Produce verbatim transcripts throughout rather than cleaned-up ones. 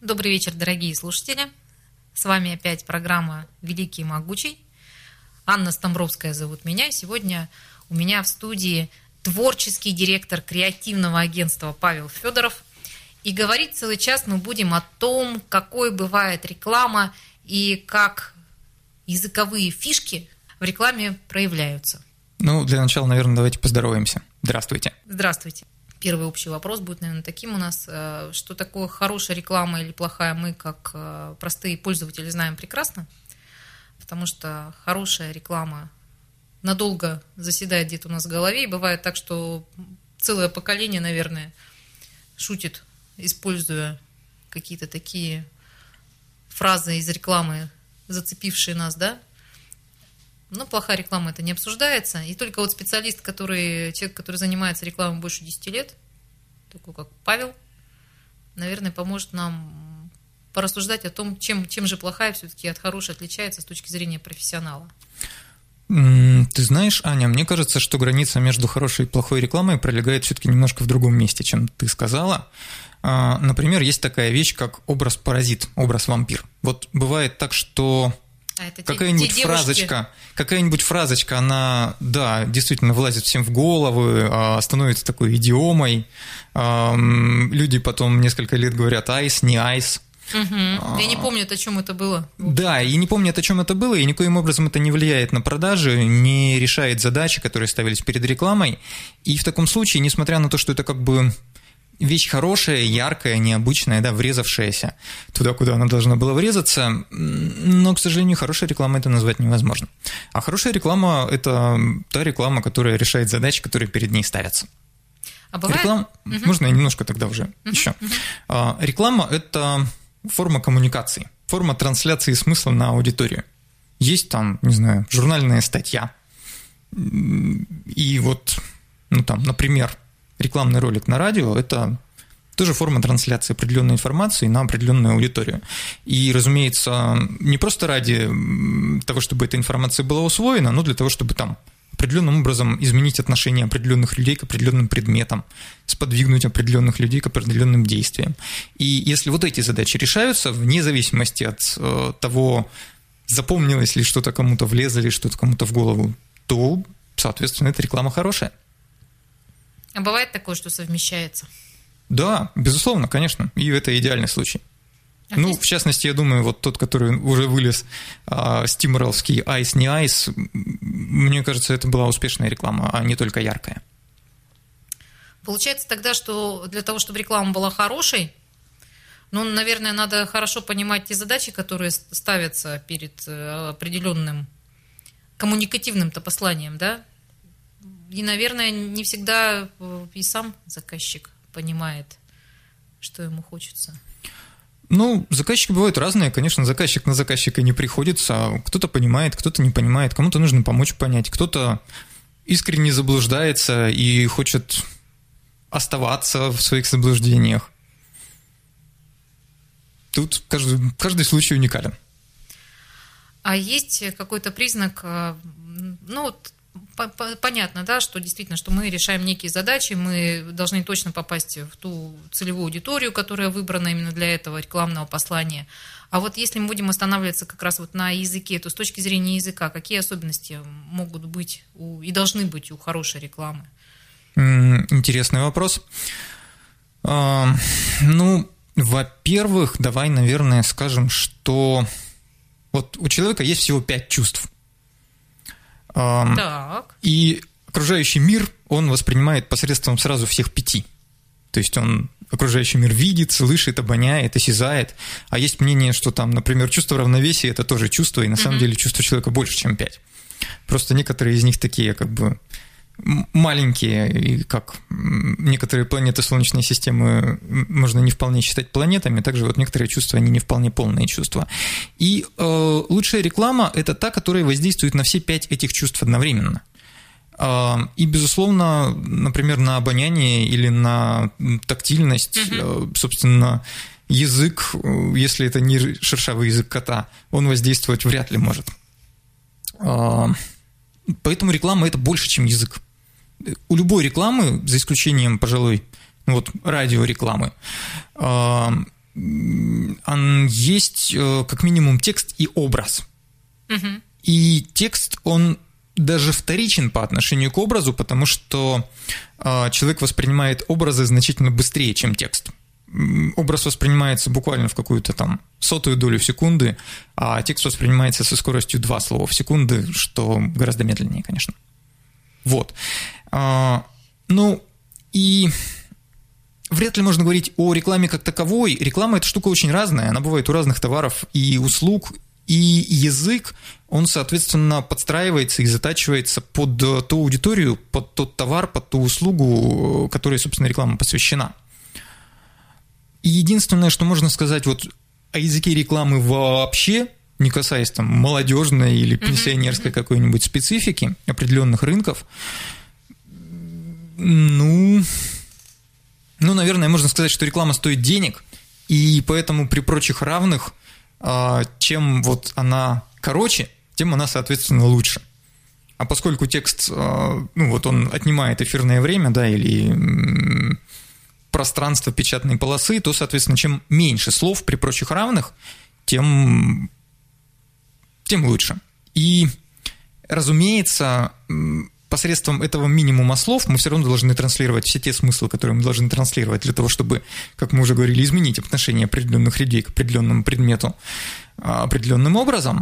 Добрый вечер, дорогие слушатели. С вами опять программа «Великий и могучий». Анна Стамбровская зовут меня. Сегодня у меня в студии творческий директор креативного агентства Павел Федоров. И говорить целый час мы будем о том, какой бывает реклама и как языковые фишки в рекламе проявляются. Ну, для начала, наверное, давайте поздороваемся. Здравствуйте. Здравствуйте. Первый общий вопрос будет, наверное, таким у нас. Что такое хорошая реклама или плохая, мы, как простые пользователи, знаем прекрасно. Потому что хорошая реклама надолго заседает где-то у нас в голове. И бывает так, что целое поколение, наверное, шутит, используя какие-то такие фразы из рекламы, зацепившие нас, да? Но плохая реклама, это не обсуждается. И только вот специалист, который, человек, который занимается рекламой больше десяти лет, такой как Павел, наверное, поможет нам порассуждать о том, чем, чем же плохая все-таки от хорошей отличается с точки зрения профессионала. Ты знаешь, Аня, мне кажется, что граница между хорошей и плохой рекламой пролегает все-таки немножко в другом месте, чем ты сказала. Например, есть такая вещь, как образ-паразит, образ-вампир. Вот бывает так, что А это какая-нибудь те, те фразочка, какая-нибудь фразочка, она, да, действительно вылазит всем в голову, становится такой идиомой. Люди потом несколько лет говорят «айс», «не айс». Угу. Я не помню, о чем это было. Да, и не помнят, о чем это было, и никоим образом это не влияет на продажи, не решает задачи, которые ставились перед рекламой. И в таком случае, несмотря на то, что это как бы вещь хорошая, яркая, необычная, да, врезавшаяся туда, куда она должна была врезаться, но, к сожалению, хорошая реклама это назвать невозможно. А хорошая реклама – это та реклама, которая решает задачи, которые перед ней ставятся. А бывает? Реклама... Угу. Можно я немножко тогда уже угу. еще? Угу. А, реклама – это форма коммуникации, форма трансляции смысла на аудиторию. Есть там, не знаю, журнальная статья, и вот, ну там, например, рекламный ролик на радио – это тоже форма трансляции определенной информации на определенную аудиторию. И, разумеется, не просто ради того, чтобы эта информация была усвоена, но для того, чтобы там определенным образом изменить отношение определенных людей к определенным предметам, сподвигнуть определенных людей к определенным действиям. И если вот эти задачи решаются, вне зависимости от э, того, запомнилось ли что-то кому-то, влезло ли что-то кому-то в голову, то, соответственно, эта реклама хорошая. А бывает такое, что совмещается? Да, безусловно, конечно. И это идеальный случай. А ну, есть... в частности, я думаю, вот тот, который уже вылез, а, стиморовский «Айс, не айс», мне кажется, это была успешная реклама, а не только яркая. Получается тогда, что для того, чтобы реклама была хорошей, ну, наверное, надо хорошо понимать те задачи, которые ставятся перед определенным коммуникативным-то посланием, да? И, наверное, не всегда и сам заказчик понимает, что ему хочется. Ну, заказчики бывают разные. Конечно, заказчик на заказчика не приходится. Кто-то понимает, кто-то не понимает, кому-то нужно помочь понять, кто-то искренне заблуждается и хочет оставаться в своих заблуждениях. Тут каждый, каждый случай уникален. А есть какой-то признак, ну вот, понятно, да, что действительно, что мы решаем некие задачи, мы должны точно попасть в ту целевую аудиторию, которая выбрана именно для этого рекламного послания. А вот если мы будем останавливаться как раз вот на языке, то с точки зрения языка, какие особенности могут быть у, и должны быть у хорошей рекламы? Интересный вопрос. Ну, во-первых, давай, наверное, скажем, что вот у человека есть всего пять чувств. Так. И окружающий мир он воспринимает посредством сразу всех пяти. То есть он окружающий мир видит, слышит, обоняет, осязает. А есть мнение, что там, например, чувство равновесия – это тоже чувство, и на самом mm-hmm. деле чувство человека больше, чем пять. Просто некоторые из них такие как бы маленькие, и как некоторые планеты Солнечной системы можно не вполне считать планетами, также вот некоторые чувства, они не вполне полные чувства. И э, лучшая реклама – это та, которая воздействует на все пять этих чувств одновременно. Э, и, безусловно, например, на обоняние или на тактильность, mm-hmm. э, собственно, язык, если это не шершавый язык кота, он воздействовать вряд ли может. Э, поэтому реклама – это больше, чем язык. У любой рекламы, за исключением, пожалуй, вот радиорекламы, есть как минимум текст и образ. Угу. И текст, он даже вторичен по отношению к образу, потому что человек воспринимает образы значительно быстрее, чем текст. Образ воспринимается буквально в какую-то там сотую долю секунды, а текст воспринимается со скоростью два слова в секунду, что гораздо медленнее, конечно. Вот. Ну, и вряд ли можно говорить о рекламе как таковой. Реклама – это штука очень разная, она бывает у разных товаров и услуг, и язык, он, соответственно, подстраивается и затачивается под ту аудиторию, под тот товар, под ту услугу, которой, собственно, реклама посвящена. И единственное, что можно сказать вот о языке рекламы вообще, не касаясь там молодежной или пенсионерской mm-hmm. какой-нибудь специфики определенных рынков, ну, ну, наверное, можно сказать, что реклама стоит денег, и поэтому при прочих равных, чем вот она короче, тем она, соответственно, лучше. А поскольку текст, ну, вот он отнимает эфирное время, да, или пространство печатной полосы, то, соответственно, чем меньше слов при прочих равных, тем, тем лучше. И, разумеется, посредством этого минимума слов мы все равно должны транслировать все те смыслы, которые мы должны транслировать для того, чтобы, как мы уже говорили, изменить отношение определенных людей к определенному предмету определенным образом.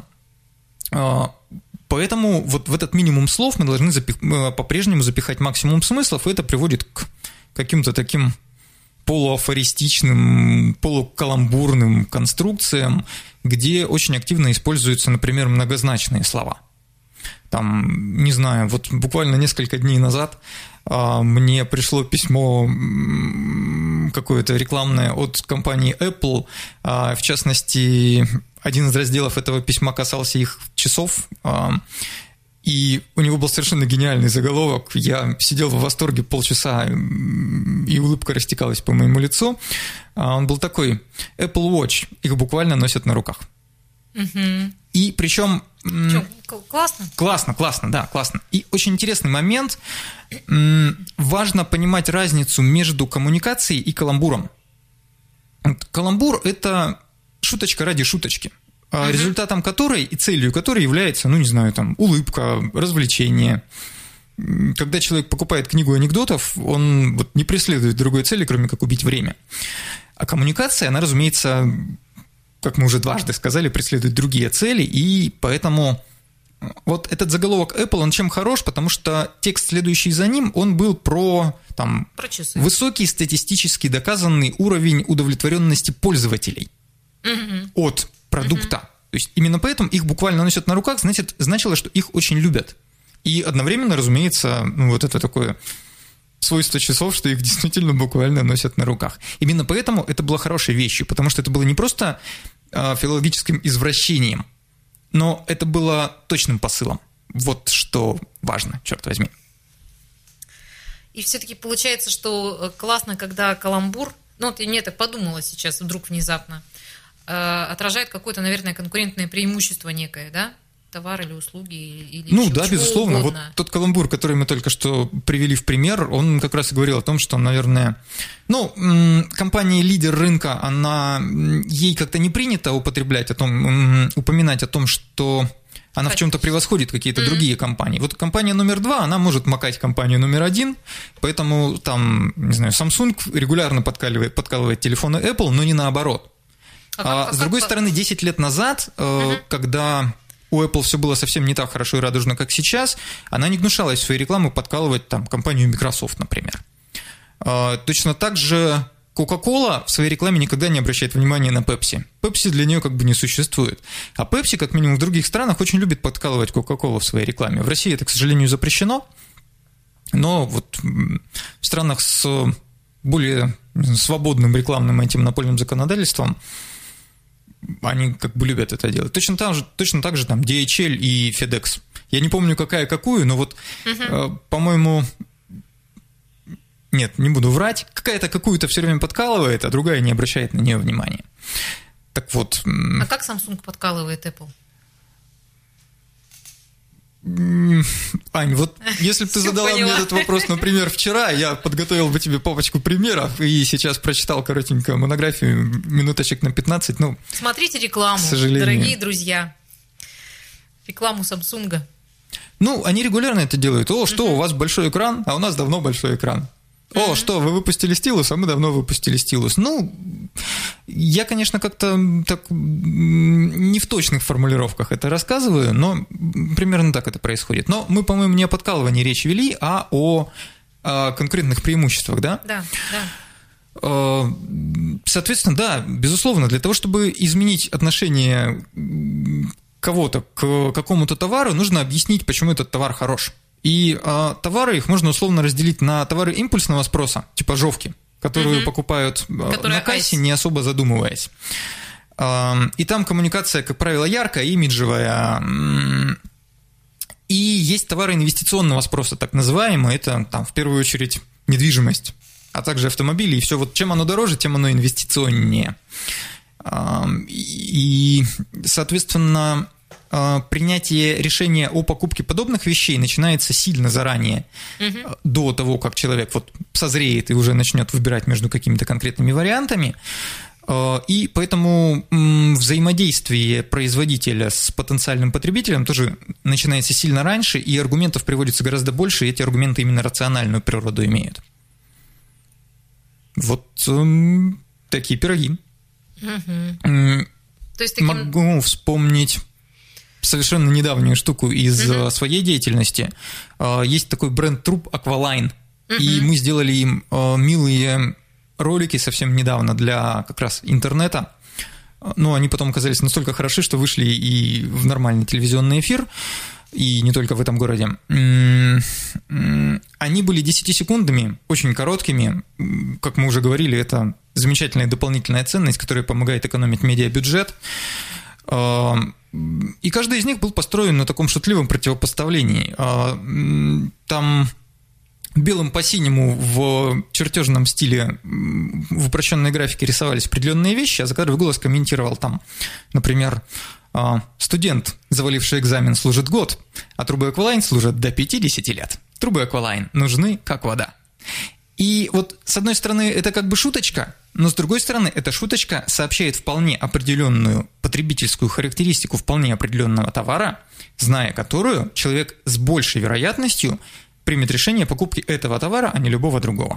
Поэтому вот в этот минимум слов мы должны запих... по-прежнему запихать максимум смыслов, и это приводит к каким-то таким полуафористичным, полукаламбурным конструкциям, где очень активно используются, например, многозначные слова. Там, не знаю, вот буквально несколько дней назад а, мне пришло письмо какое-то рекламное от компании Apple, а, в частности, один из разделов этого письма касался их часов, а, и у него был совершенно гениальный заголовок. Я сидел в восторге полчаса, и улыбка растекалась по моему лицу. А, он был такой: Apple Watch, их буквально носят на руках. Угу. И причем... Что, классно? Классно, классно, да, классно. И очень интересный момент. Важно понимать разницу между коммуникацией и каламбуром. Каламбур – это шуточка ради шуточки, uh-huh. результатом которой и целью которой является, ну, не знаю, там, улыбка, развлечение. Когда человек покупает книгу анекдотов, он вот не преследует другой цели, кроме как убить время. А коммуникация, она, разумеется, как мы уже дважды сказали, преследует другие цели, и поэтому вот этот заголовок Apple, он чем хорош, потому что текст, следующий за ним, он был про, там, про часы. Высокий статистически доказанный уровень удовлетворенности пользователей угу. от продукта. Угу. То есть именно поэтому их буквально носят на руках, значит, значило, что их очень любят. И одновременно, разумеется, ну, вот это такое свойство часов, что их действительно буквально носят на руках. Именно поэтому это было хорошей вещью, потому что это было не просто э, филологическим извращением, но это было точным посылом. Вот что важно, черт возьми. И все-таки получается, что классно, когда каламбур, ну вот я мне так подумала сейчас вдруг внезапно, э, отражает какое-то, наверное, конкурентное преимущество некое, да? Товар или услуги, или ну чего, да, чего безусловно. угодно. Вот тот каламбур, который мы только что привели в пример, он как раз и говорил о том, что, наверное, ну, компания лидер рынка, она, ей как-то не принято употреблять о том, упоминать о том, что она в чем-то превосходит какие-то mm-hmm. другие компании. Вот компания номер два, она может макать компанию номер один, поэтому там, не знаю, Samsung регулярно подкалывает, подкалывает телефоны Apple, но не наоборот. А, а с другой как... стороны, десять лет назад, mm-hmm. когда у Apple все было совсем не так хорошо и радужно, как сейчас, она не гнушалась в своей рекламе подкалывать там компанию Microsoft, например. Точно так же Coca-Cola в своей рекламе никогда не обращает внимания на Pepsi. Pepsi для нее как бы не существует. А Pepsi, как минимум в других странах, очень любит подкалывать Coca-Cola в своей рекламе. В России это, к сожалению, запрещено, но вот в странах с более свободным рекламным антимонопольным законодательством они как бы любят это делать. Точно так же, точно так же там ди эйч эл и FedEx. Я не помню, какая какую, но вот, uh-huh. э, по-моему, нет, не буду врать, какая-то какую-то все время подкалывает, а другая не обращает на нее внимания. Так вот. А как Samsung подкалывает Apple? Ань, вот если бы ты задала мне этот вопрос, например, вчера, я подготовил бы тебе папочку примеров и сейчас прочитал коротенькую монографию, минуточек на пятнадцать, ну... Смотрите рекламу, дорогие друзья. Рекламу Samsung. Ну, они регулярно это делают. О, что, у вас большой экран, а у нас давно большой экран. О, что, вы выпустили стилус, а мы давно выпустили стилус. Ну, я, конечно, как-то так не в точных формулировках это рассказываю, но примерно так это происходит. Но мы, по-моему, не о подкалывании речь вели, а о, о конкретных преимуществах, да? Да, да. Соответственно, да, безусловно, для того, чтобы изменить отношение кого-то к какому-то товару, нужно объяснить, почему этот товар хорош. И а, товары, их можно условно разделить на товары импульсного спроса, типа жовки, которую угу. покупают Которая на кассе, айс. не особо задумываясь. А, и там коммуникация, как правило, яркая, имиджевая. И есть товары инвестиционного спроса, так называемые. Это там, в первую очередь недвижимость, а также автомобили. И все, вот чем оно дороже, тем оно инвестиционнее. А, и, соответственно... принятие решения о покупке подобных вещей начинается сильно заранее, угу. до того, как человек вот созреет и уже начнет выбирать между какими-то конкретными вариантами. И поэтому взаимодействие производителя с потенциальным потребителем тоже начинается сильно раньше, и аргументов приводится гораздо больше, и эти аргументы именно рациональную природу имеют. Вот такие пироги. Угу. То есть таким... Могу вспомнить... совершенно недавнюю штуку из uh-huh. своей деятельности. Есть такой бренд труб Aqualine, uh-huh. и мы сделали им милые ролики совсем недавно для как раз интернета. Но они потом оказались настолько хороши, что вышли и в нормальный телевизионный эфир, и не только в этом городе. Они были десятисекундными, очень короткими. Как мы уже говорили, это замечательная дополнительная ценность, которая помогает экономить медиабюджет. И каждый из них был построен на таком шутливом противопоставлении. Там белым по синему в чертежном стиле в упрощенной графике рисовались определенные вещи, а закадровый голос комментировал там, например, студент, заваливший экзамен, служит год, а трубы Aqualine служат до пятидесяти лет. Трубы Aqualine нужны как вода. И вот с одной стороны это как бы шуточка, но с другой стороны эта шуточка сообщает вполне определенную потребительскую характеристику вполне определенного товара, зная которую человек с большей вероятностью примет решение о покупке этого товара, а не любого другого.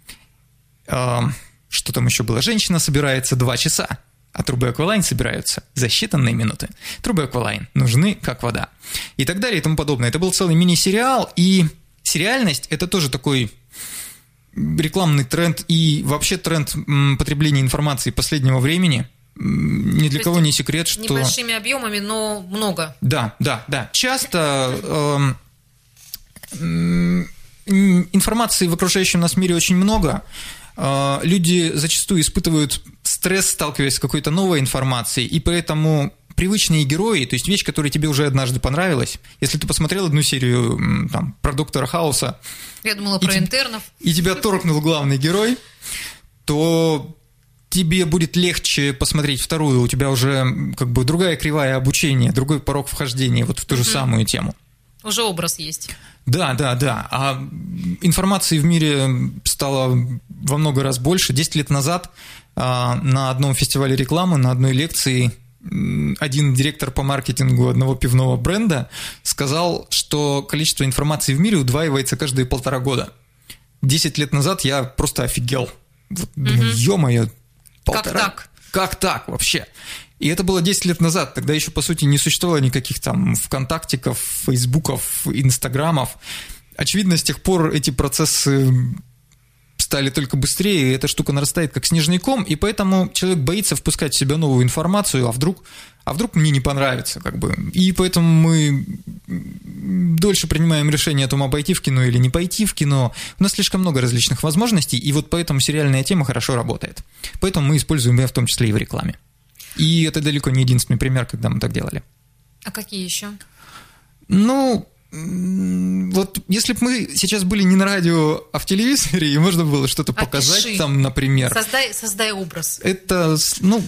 Что там еще было? Женщина собирается два часа, а трубы Aqualine собираются за считанные минуты. Трубы Aqualine нужны как вода. И так далее и тому подобное. Это был целый мини-сериал, и сериальность – это тоже такой... рекламный тренд и вообще тренд потребления информации последнего времени. Ни для кого не секрет, что... Небольшими объемами, но много. Да, да, да. Часто э, э, информации в окружающем нас мире очень много. Э, люди зачастую испытывают стресс, сталкиваясь с какой-то новой информацией, и поэтому... привычные герои, то есть вещь, которая тебе уже однажды понравилась. Если ты посмотрел одну серию там, про доктора Хауса... Я думала про и интернов. И тебя торкнул главный герой, то тебе будет легче посмотреть вторую. У тебя уже как бы другая кривая обучения, другой порог вхождения вот в ту же mm-hmm. самую тему. Уже образ есть. Да, да, да. А информации в мире стало во много раз больше. Десять лет назад на одном фестивале рекламы, на одной лекции... один директор по маркетингу одного пивного бренда сказал, что количество информации в мире удваивается каждые полтора года. Десять лет назад я просто офигел. Вот, думаю, угу. ё-моё, полтора. Как так? Как так вообще? И это было десять лет назад. Тогда еще, по сути, не существовало никаких там ВКонтактиков, Фейсбуков, Инстаграмов. Очевидно, с тех пор эти процессы... стали только быстрее, и эта штука нарастает как снежный ком, и поэтому человек боится впускать в себя новую информацию, а вдруг, а вдруг мне не понравится, как бы. И поэтому мы дольше принимаем решение о том, пойти в кино или не пойти в кино. У нас слишком много различных возможностей, и вот поэтому сериальная тема хорошо работает. Поэтому мы используем ее в том числе и в рекламе. И это далеко не единственный пример, когда мы так делали. А какие еще? Ну... Вот если бы мы сейчас были не на радио, а в телевизоре, и можно было что-то показать, Опиши. Там, например. Создай, создай образ. Это, ну,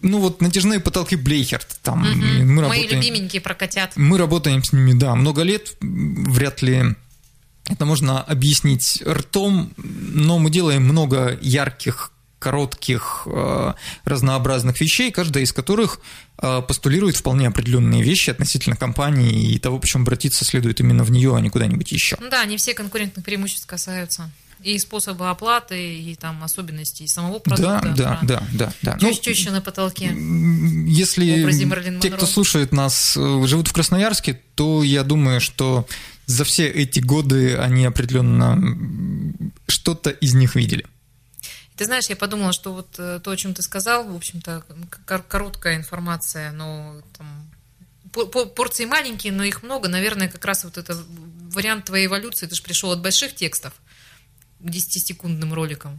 Ну вот натяжные потолки Блейхерт. Там, угу. мы Мои работаем, любименькие про котят. Мы работаем с ними, да, много лет. Вряд ли это можно объяснить ртом, но мы делаем много ярких, коротких, разнообразных вещей, каждая из которых постулирует вполне определенные вещи относительно компании и того, почему обратиться следует именно в нее, а не куда-нибудь еще. Ну да, не все конкурентных преимуществ касаются. И способа оплаты, и там особенностей самого продукта. Да, да, да, да, да. Что, ну, что еще на потолке? Если те, кто слушает нас, живут в Красноярске, то я думаю, что за все эти годы они определенно что-то из них видели. Ты знаешь, я подумала, что вот то, о чем ты сказал, в общем-то, короткая информация, но там, порции маленькие, но их много. Наверное, как раз вот это вариант твоей эволюции, ты же пришел от больших текстов к десятисекундным роликам.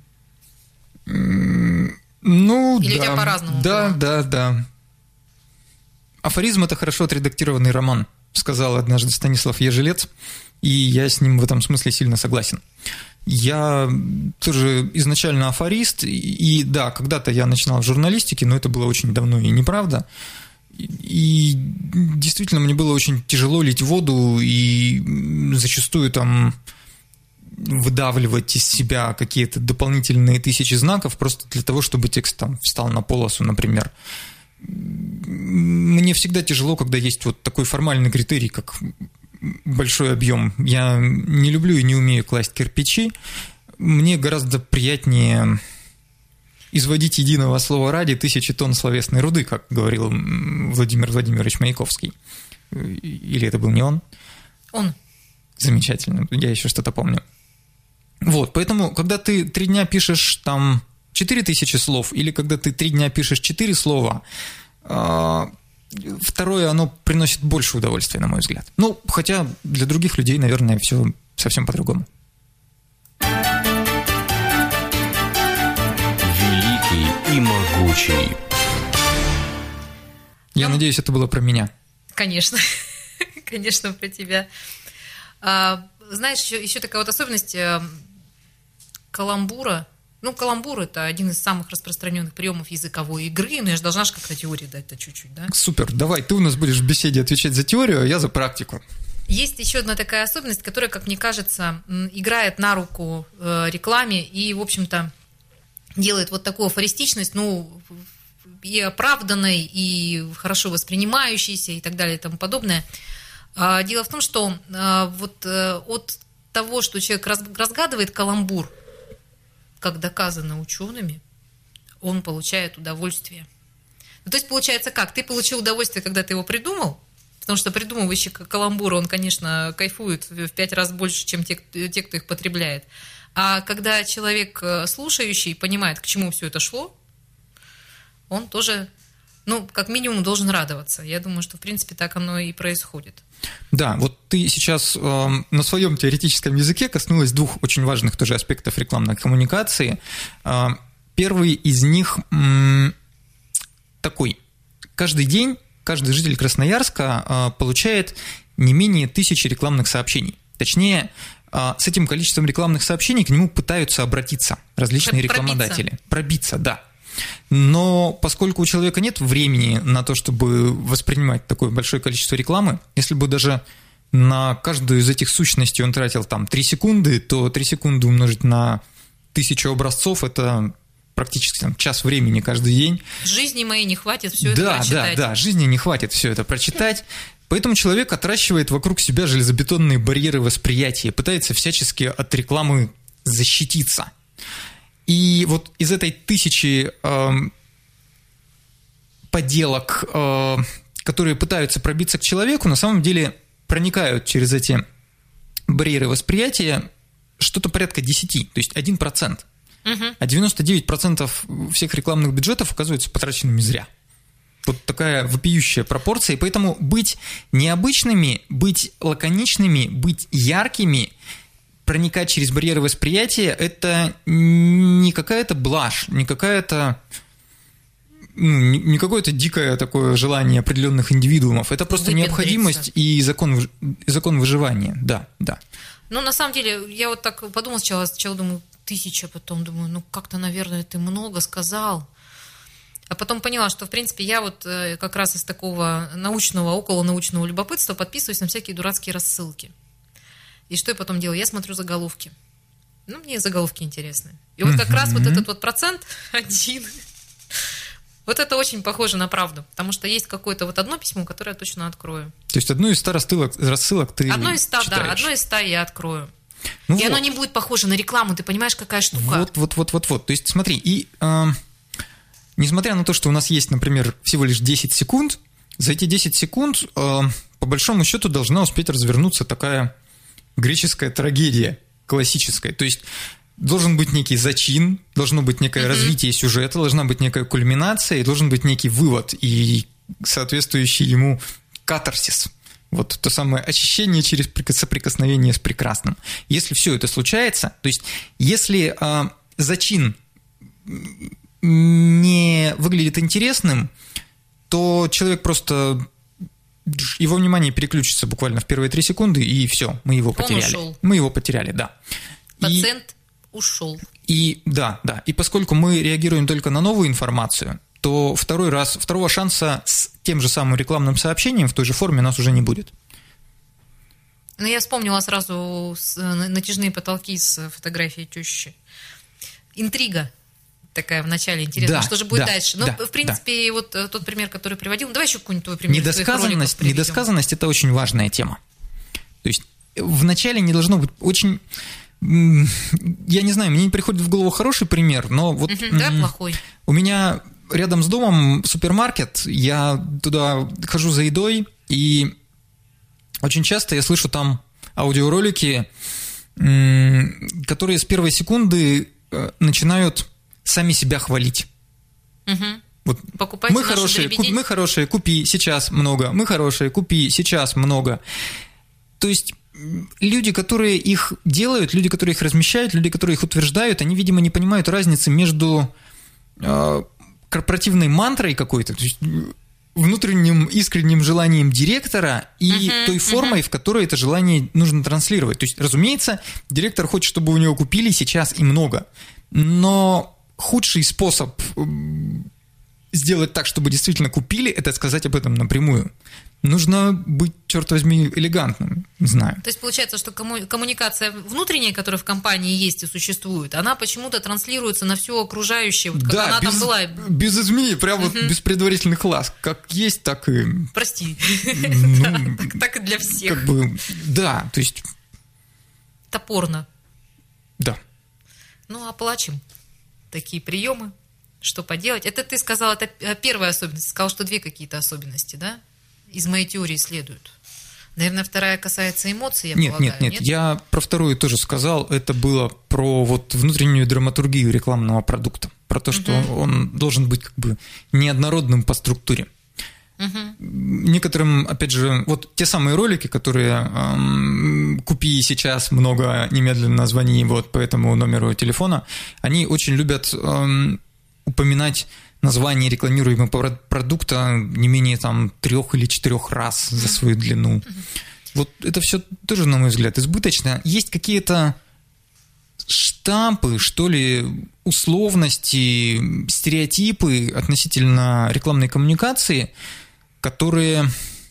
Ну, Или да, у тебя по-разному да, было? да, да. Афоризм – это хорошо отредактированный роман, сказал однажды Станислав Ежелец, и я с ним в этом смысле сильно согласен. Я тоже изначально афорист, и, и да, когда-то я начинал в журналистике, но это было очень давно и неправда. И, и действительно мне было очень тяжело лить воду и зачастую там выдавливать из себя какие-то дополнительные тысячи знаков просто для того, чтобы текст там встал на полосу, например. Мне всегда тяжело, когда есть вот такой формальный критерий, как большой объем. Я не люблю и не умею класть кирпичи. Мне гораздо приятнее изводить единого слова ради тысячи тонн словесной руды, как говорил Владимир Владимирович Маяковский. Или это был не он? Он. Замечательно, я еще что-то помню. Вот, поэтому, когда ты три дня пишешь там четыре тысячи слов, или когда ты три дня пишешь четыре слова, второе, оно приносит больше удовольствия, на мой взгляд. Ну, хотя для других людей, наверное, все совсем по-другому. Великий и могучий. Я ну, надеюсь, это было про меня. Конечно, конечно, про тебя. А, знаешь, еще, еще такая вот особенность каламбура. Ну, каламбур – это один из самых распространенных приемов языковой игры, но я же должна же как-то теории дать-то чуть-чуть, да? Супер, давай, ты у нас будешь в беседе отвечать за теорию, а я за практику. Есть еще одна такая особенность, которая, как мне кажется, играет на руку рекламе и, в общем-то, делает вот такую афористичность, ну, и оправданной, и хорошо воспринимающейся, и так далее, и тому подобное. Дело в том, что вот от того, что человек разгадывает каламбур, как доказано учеными, он получает удовольствие. Ну, то есть получается как? Ты получил удовольствие, когда ты его придумал, потому что придумывающий каламбуры, он, конечно, кайфует в пять раз больше, чем те, те, кто их потребляет. А когда человек слушающий понимает, к чему все это шло, он тоже, ну, как минимум, должен радоваться. Я думаю, что, в принципе, так оно и происходит. Да, вот ты сейчас э, на своем теоретическом языке коснулась двух очень важных тоже аспектов рекламной коммуникации. Э, первый из них э, такой. Каждый день каждый житель Красноярска э, получает не менее тысячи рекламных сообщений. Точнее, э, с этим количеством рекламных сообщений к нему пытаются обратиться различные Пробиться. рекламодатели. Пробиться, да. Но поскольку у человека нет времени на то, чтобы воспринимать такое большое количество рекламы, если бы даже на каждую из этих сущностей он тратил там три секунды, то три секунды умножить на тысячу образцов – это практически там, час времени каждый день. Жизни моей не хватит все это да, прочитать. Да, да, жизни не хватит все это прочитать. Поэтому человек отращивает вокруг себя железобетонные барьеры восприятия, пытается всячески от рекламы защититься. И вот из этой тысячи э, поделок, э, которые пытаются пробиться к человеку, на самом деле проникают через эти барьеры восприятия что-то порядка десять, то есть один процент. Угу. А девяносто девять процентов всех рекламных бюджетов оказываются потраченными зря. Вот такая вопиющая пропорция. И поэтому быть необычными, быть лаконичными, быть яркими – проникать через барьеры восприятия – это не какая-то блажь, не какая-то, ну, не какое-то дикое такое желание определенных индивидуумов. Это просто необходимость и закон, закон выживания. Да, да. Ну, на самом деле, я вот так подумала сначала, сначала думаю, тысяча, потом думаю, ну, как-то, наверное, ты много сказал. А потом поняла, что, в принципе, я вот как раз из такого научного, околонаучного любопытства подписываюсь на всякие дурацкие рассылки. И что я потом делаю? Я смотрю заголовки. Ну, мне заголовки интересны. И вот как раз вот этот вот процент один, вот это очень похоже на правду, потому что есть какое-то вот одно письмо, которое я точно открою. То есть одну из ста рассылок, рассылок ты Одно из ста, читаешь. да, одно из ста я открою. Ну и вот. оно не будет похоже на рекламу, ты понимаешь, какая штука. Вот, вот, вот, вот, вот. То есть смотри, и э, несмотря на то, что у нас есть, например, всего лишь десять секунд, за эти десять секунд, э, по большому счету, должна успеть развернуться такая греческая трагедия, классическая. То есть должен быть некий зачин, должно быть некое mm-hmm. развитие сюжета, должна быть некая кульминация, и должен быть некий вывод, и соответствующий ему катарсис. Вот то самое очищение через соприкосновение с прекрасным. Если все это случается, то есть если э, зачин не выглядит интересным, то человек просто... Его внимание переключится буквально в первые три секунды, и все, мы его потеряли. Он ушел. Мы его потеряли, да. Пациент и... ушел. И да, да. И поскольку мы реагируем только на новую информацию, то второй раз, второго шанса с тем же самым рекламным сообщением в той же форме у нас уже не будет. Ну, я вспомнила сразу натяжные потолки с фотографией тещи. Интрига такая в начале, интересно, да, что же будет да, дальше. Ну, да, в принципе, да. вот тот пример, который приводил, ну, давай еще какой-нибудь твой пример. Недосказанность, недосказанность – это очень важная тема. То есть вначале не должно быть очень... Я не знаю, мне не приходит в голову хороший пример, но вот... Угу, да, плохой. У меня рядом с домом супермаркет, я туда хожу за едой, и очень часто я слышу там аудиоролики, которые с первой секунды начинают сами себя хвалить. Угу. Вот Покупайте мы хорошие, куп, мы хорошие, купи сейчас много, мы хорошие, купи сейчас много. То есть люди, которые их делают, люди, которые их размещают, люди, которые их утверждают, они, видимо, не понимают разницы между э, корпоративной мантрой какой-то, то есть внутренним искренним желанием директора и uh-huh, той формой, uh-huh. в которой это желание нужно транслировать. То есть, разумеется, директор хочет, чтобы у него купили сейчас и много, но худший способ сделать так, чтобы действительно купили, это сказать об этом напрямую. Нужно быть, черт возьми, элегантным, не знаю. То есть получается, что комму- коммуникация внутренняя, которая в компании есть и существует, она почему-то транслируется на все окружающее, вот как да, она без, там была. Без изменений, прям вот без предварительных ласк. Как есть, так и... Прости. Так и для всех. Как бы, да, то есть... Топорно. Да. Ну, оплачем такие приемы. Что поделать? Это ты сказал, это первая особенность. Сказал, что две какие-то особенности, да? Из моей теории следуют. Наверное, вторая касается эмоций, я нет, полагаю. Нет, нет, нет. Я про вторую тоже сказал. Это было про вот внутреннюю драматургию рекламного продукта. Про то, что uh-huh. он должен быть как бы неоднородным по структуре. Uh-huh. Некоторым, опять же, вот те самые ролики, которые эм, «Купи сейчас много, немедленно звони вот по этому номеру телефона», они очень любят эм, упоминать название рекламируемого продукта не менее там трех или четырех раз за свою длину. Вот это все тоже, на мой взгляд, избыточно. Есть какие-то штампы, что ли, условности, стереотипы относительно рекламной коммуникации, которые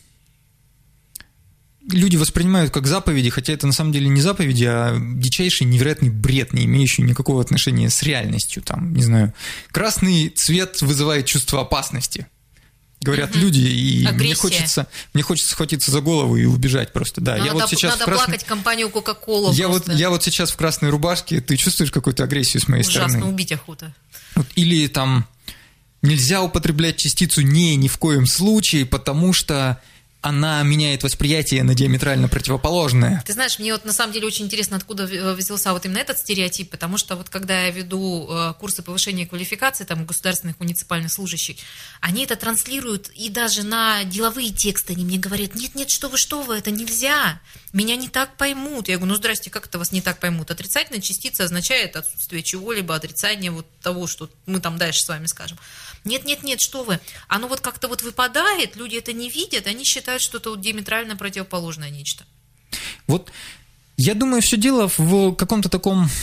люди воспринимают как заповеди, хотя это на самом деле не заповеди, а дичайший невероятный бред, не имеющий никакого отношения с реальностью. Там, не знаю, красный цвет вызывает чувство опасности, говорят угу. люди, и мне хочется, мне хочется схватиться за голову и убежать просто. Да, я надо вот сейчас надо красной... плакать компанию Coca-Cola. Я вот, я вот сейчас в красной рубашке, ты чувствуешь какую-то агрессию с моей Ужасно, стороны? Ужасно, убить охота. Вот, или там нельзя употреблять частицу «не» ни в коем случае, потому что она меняет восприятие на диаметрально противоположное. Ты знаешь, мне вот на самом деле очень интересно, откуда взялся вот именно этот стереотип, потому что вот когда я веду курсы повышения квалификации там государственных муниципальных служащих, они это транслируют и даже на деловые тексты, они мне говорят: нет-нет, что вы, что вы, это нельзя, меня не так поймут. Я говорю: ну здрасте, как это вас не так поймут? Отрицательная частица означает отсутствие чего-либо, отрицание вот того, что мы там дальше с вами скажем. Нет-нет-нет, что вы, оно вот как-то вот выпадает, люди это не видят, они считают, что это вот диаметрально противоположное нечто. Вот я думаю, все дело в каком-то таком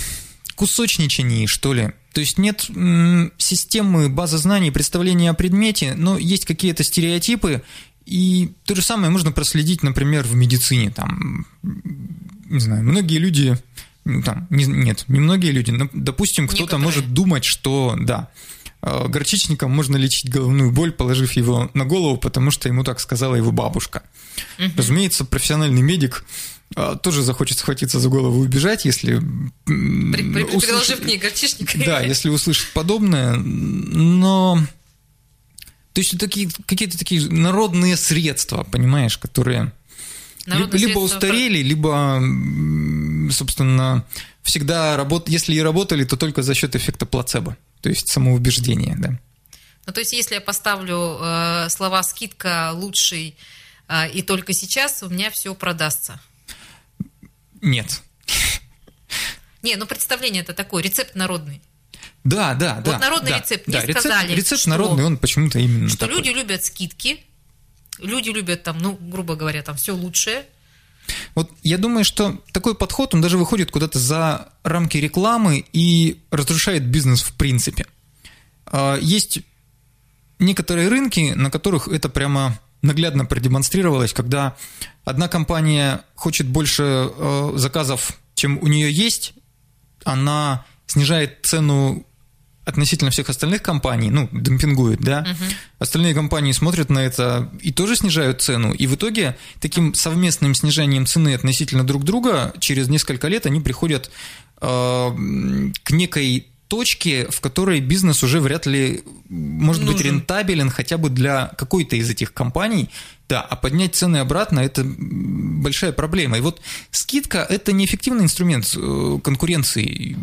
кусочничании, что ли. То есть нет м, системы, базы знаний, представления о предмете, но есть какие-то стереотипы, и то же самое можно проследить, например, в медицине. Там, не знаю, многие люди, ну, там, не, нет, не многие люди, но, допустим, кто-то Некоторые. может думать, что, да, горчичником можно лечить головную боль, положив его на голову, потому что ему так сказала его бабушка. Угу. Разумеется, профессиональный медик тоже захочет схватиться за голову и убежать, если... При, при, услышит, приложив к ней горчичник. Да, если услышит подобное, но... То есть такие, какие-то такие народные средства, понимаешь, которые народные либо средства устарели, про... либо, собственно, всегда работают, если и работали, то только за счет эффекта плацебо. То есть самоубеждение, да. Ну, то есть, если я поставлю э, слова «скидка», «лучший» э, и «только сейчас», у меня все продастся. Нет. Не, ну представление это такое, рецепт народный. Да, да, вот да. Вот народный да, рецепт. Да, Мне рецепт, сказали, рецепт что, народный, он почему-то именно что такой. люди любят скидки, люди любят там, ну, грубо говоря, там все лучшее. Вот я думаю, что такой подход, он даже выходит куда-то за рамки рекламы и разрушает бизнес в принципе. Есть некоторые рынки, на которых это прямо наглядно продемонстрировалось, когда одна компания хочет больше заказов, чем у нее есть, она снижает цену относительно всех остальных компаний, ну, демпингует, да, uh-huh. Остальные компании смотрят на это и тоже снижают цену, и в итоге таким совместным снижением цены относительно друг друга через несколько лет они приходят э, к некой точке, в которой бизнес уже вряд ли может Нужен. быть рентабелен хотя бы для какой-то из этих компаний, да, а поднять цены обратно – это большая проблема. И вот скидка – это неэффективный инструмент конкуренции.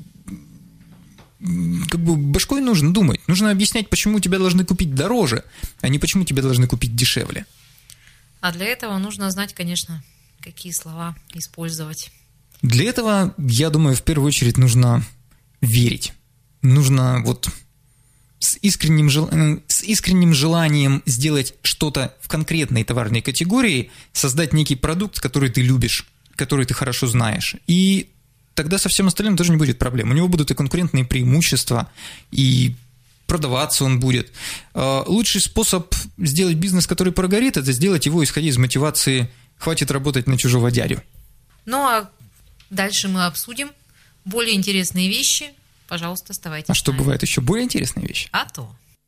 Как бы башкой нужно думать, нужно объяснять, почему тебя должны купить дороже, а не почему тебя должны купить дешевле. А для этого нужно знать, конечно, какие слова использовать. Для этого, я думаю, в первую очередь нужно верить. Нужно вот с искренним, жел... с искренним желанием сделать что-то в конкретной товарной категории, создать некий продукт, который ты любишь, который ты хорошо знаешь, и тогда со всем остальным тоже не будет проблем. У него будут и конкурентные преимущества, и продаваться он будет. Лучший способ сделать бизнес, который прогорит, это сделать его, исходя из мотивации «хватит работать на чужого дядю». Ну, а дальше мы обсудим более интересные вещи. Пожалуйста, оставайтесь. А что, бывает еще более интересные вещи? А то.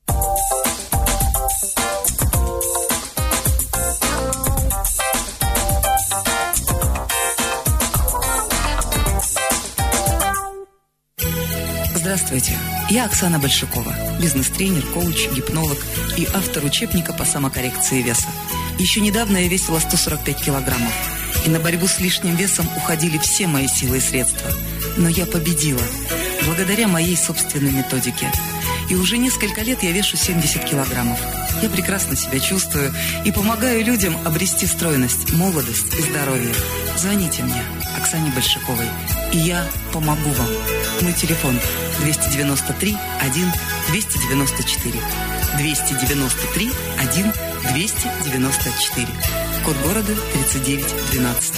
Здравствуйте, я Оксана Большакова, бизнес-тренер, коуч, гипнолог и автор учебника по самокоррекции веса. Еще недавно я весила сто сорок пять килограммов, и на борьбу с лишним весом уходили все мои силы и средства. Но я победила, благодаря моей собственной методике. И уже несколько лет я вешу семьдесят килограммов. Я прекрасно себя чувствую и помогаю людям обрести стройность, молодость и здоровье. Звоните мне, Оксане Большаковой, и я помогу вам. Мой телефон двести девяносто три один двести девяносто четыре. двести девяносто три один двести девяносто четыре. Код города тридцать девять двенадцать.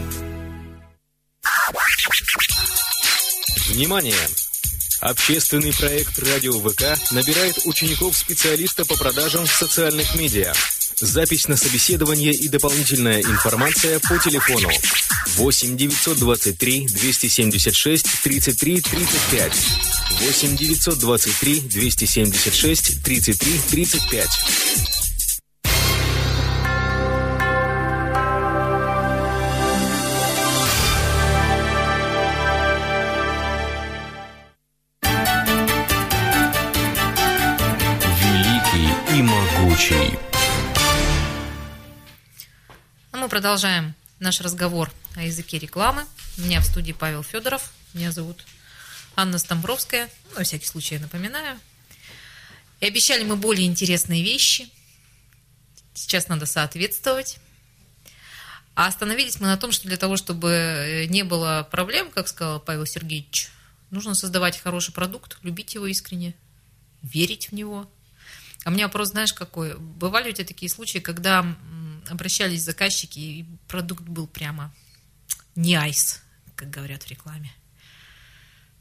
Внимание! Общественный проект «Радио ВК» набирает учеников-специалиста по продажам в социальных медиа. Запись на собеседование и дополнительная информация по телефону восемь девятьсот двадцать три двести семьдесят шесть тридцать три тридцать пять. восемь девятьсот двадцать три двести семьдесят шесть тридцать три тридцать пять. Великий и могучий. Мы продолжаем наш разговор о языке рекламы. У меня в студии Павел Федоров. Меня зовут Анна Стамбровская. Ну, на всякий случай я напоминаю. И обещали мы более интересные вещи. Сейчас надо соответствовать. А остановились мы на том, что для того, чтобы не было проблем, как сказал Павел Сергеевич, нужно создавать хороший продукт, любить его искренне, верить в него. А у меня вопрос, знаешь, какой? Бывали у тебя такие случаи, когда обращались заказчики, и продукт был прямо не айс, как говорят в рекламе?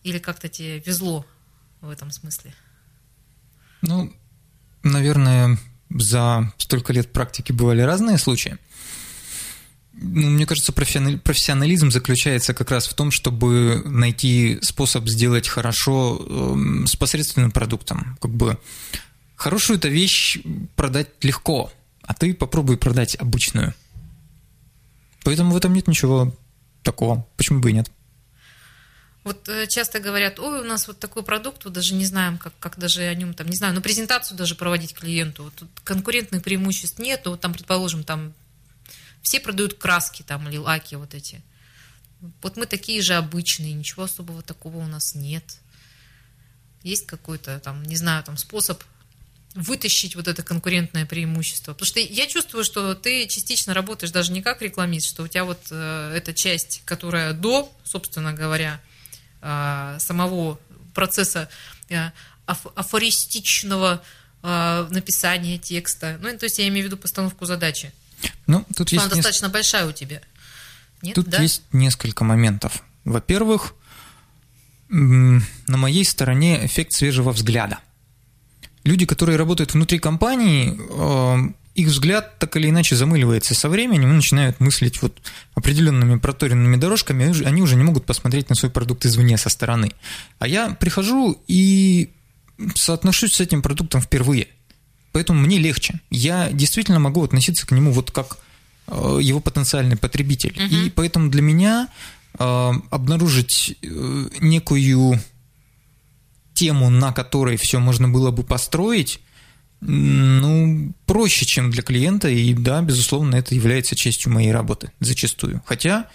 Или как-то тебе везло в этом смысле? Ну, наверное, за столько лет практики бывали разные случаи. Ну, мне кажется, профессионализм заключается как раз в том, чтобы найти способ сделать хорошо э, с посредственным продуктом. Как бы хорошую-то вещь продать легко, а ты попробуй продать обычную. Поэтому в этом нет ничего такого. Почему бы и нет? Вот часто говорят, ой, у нас вот такой продукт, вот даже не знаем, как, как даже о нем, там, не знаю, ну, презентацию даже проводить клиенту. Вот конкурентных преимуществ нет, вот там, предположим, там все продают краски там или лаки вот эти. Вот мы такие же обычные, ничего особого такого у нас нет. Есть какой-то там, не знаю, там способ вытащить вот это конкурентное преимущество? Потому что я чувствую, что ты частично работаешь даже не как рекламист, что у тебя вот э, эта часть, которая до, собственно говоря, э, самого процесса э, аф- афористичного э, написания текста. Ну, то есть я имею в виду постановку задачи. Ну, тут есть Она неск... достаточно большая у тебя. Нет, тут да? есть несколько моментов. Во-первых, на моей стороне эффект свежего взгляда. Люди, которые работают внутри компании, их взгляд так или иначе замыливается со временем и начинают мыслить вот определенными проторенными дорожками, они уже не могут посмотреть на свой продукт извне, со стороны. А я прихожу и соотношусь с этим продуктом впервые. Поэтому мне легче. Я действительно могу относиться к нему вот как его потенциальный потребитель. Uh-huh. И поэтому для меня обнаружить некую тему, на которой все можно было бы построить, ну, проще, чем для клиента, и да, безусловно, это является частью моей работы, зачастую. Хотя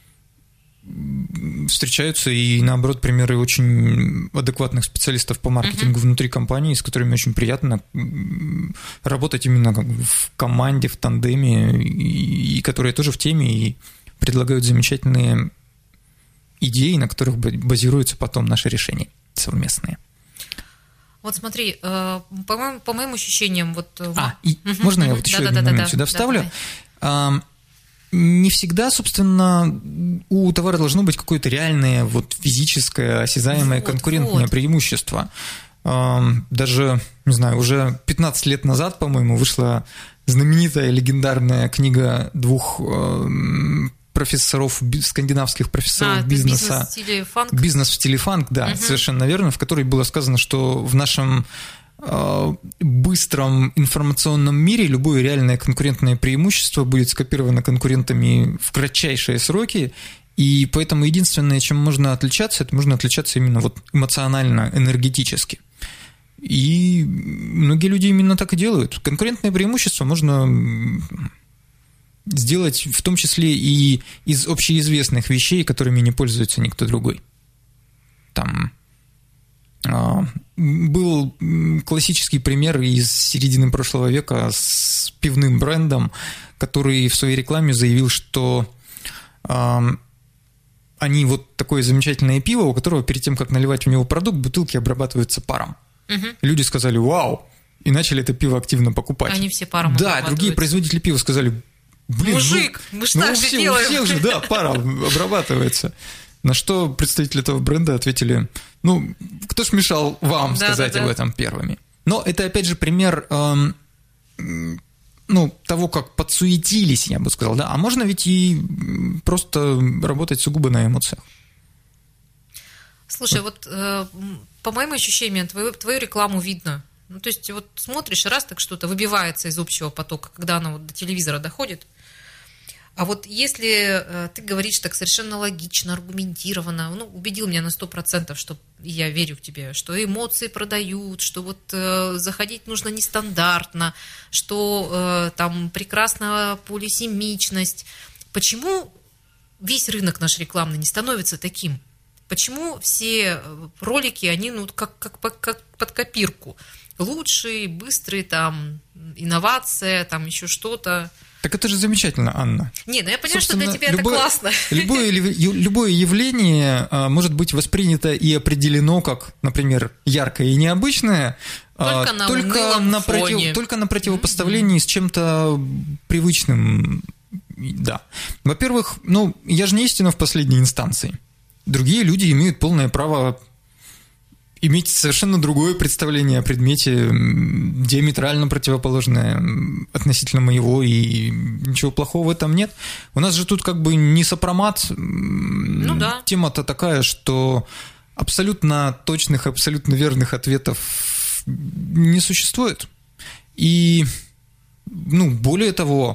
встречаются и, наоборот, примеры очень адекватных специалистов по маркетингу uh-huh. внутри компании, с которыми очень приятно работать именно в команде, в тандеме, и, и которые тоже в теме и предлагают замечательные идеи, на которых базируются потом наши решения совместные. Вот смотри, по моим, по моим ощущениям... Вот... А, и uh-huh. можно я вот еще да, один да, момент да, сюда да, вставлю? Да, не всегда, собственно, у товара должно быть какое-то реальное вот, физическое, осязаемое вот, конкурентное вот. преимущество. Даже, не знаю, уже пятнадцать лет назад, по-моему, вышла знаменитая легендарная книга двух профессоров, скандинавских профессоров а, бизнеса. Бизнес в стиле фанк? Бизнес в стиле фанк, да, угу. совершенно верно, в которой было сказано, что в нашем э, быстром информационном мире любое реальное конкурентное преимущество будет скопировано конкурентами в кратчайшие сроки, и поэтому единственное, чем можно отличаться, это можно отличаться именно вот эмоционально, энергетически. И многие люди именно так и делают. Конкурентное преимущество можно сделать в том числе и из общеизвестных вещей, которыми не пользуется никто другой. Там а, был классический пример из середины прошлого века с пивным брендом, который в своей рекламе заявил, что а, они вот такое замечательное пиво, у которого перед тем, как наливать в него продукт, бутылки обрабатываются паром. Угу. Люди сказали «Вау!» и начали это пиво активно покупать. Они все паром Да, другие производители пива сказали «Блин, мужик, ну, мы же так ну, же все, делаем». У всех же, да, пара обрабатывается. На что представители этого бренда ответили, ну, кто ж мешал вам да, сказать да, да. об этом первыми? Но это, опять же, пример эм, ну, того, как подсуетились, я бы сказал, да, а можно ведь и просто работать сугубо на эмоциях. Слушай, вот э, по моим ощущениям, твою, твою рекламу видно. Ну, то есть вот смотришь, раз так что-то выбивается из общего потока, когда оно вот до телевизора доходит. А вот если э, ты говоришь так совершенно логично, аргументированно, ну, убедил меня на сто процентов, что я верю в тебя, что эмоции продают, что вот э, заходить нужно нестандартно, что э, там прекрасная полисемичность. Почему весь рынок наш рекламный не становится таким? Почему все ролики, они ну, как, как, как под копирку? Лучшие, быстрые, там, инновация, там еще что-то. Так это же замечательно, Анна. Не, ну я понимаю, что для тебя любое, это классно. Любое, любое явление может быть воспринято и определено как, например, яркое и необычное, только на, только на, против, только на противопоставлении mm-hmm. с чем-то привычным. Да. Во-первых, ну, я же не истина в последней инстанции. другие люди имеют полное право иметь совершенно другое представление о предмете, диаметрально противоположное относительно моего, и ничего плохого в этом нет. У нас же тут как бы не сопромат. Ну да. Тема-то такая, что абсолютно точных, абсолютно верных ответов не существует. И, ну, более того,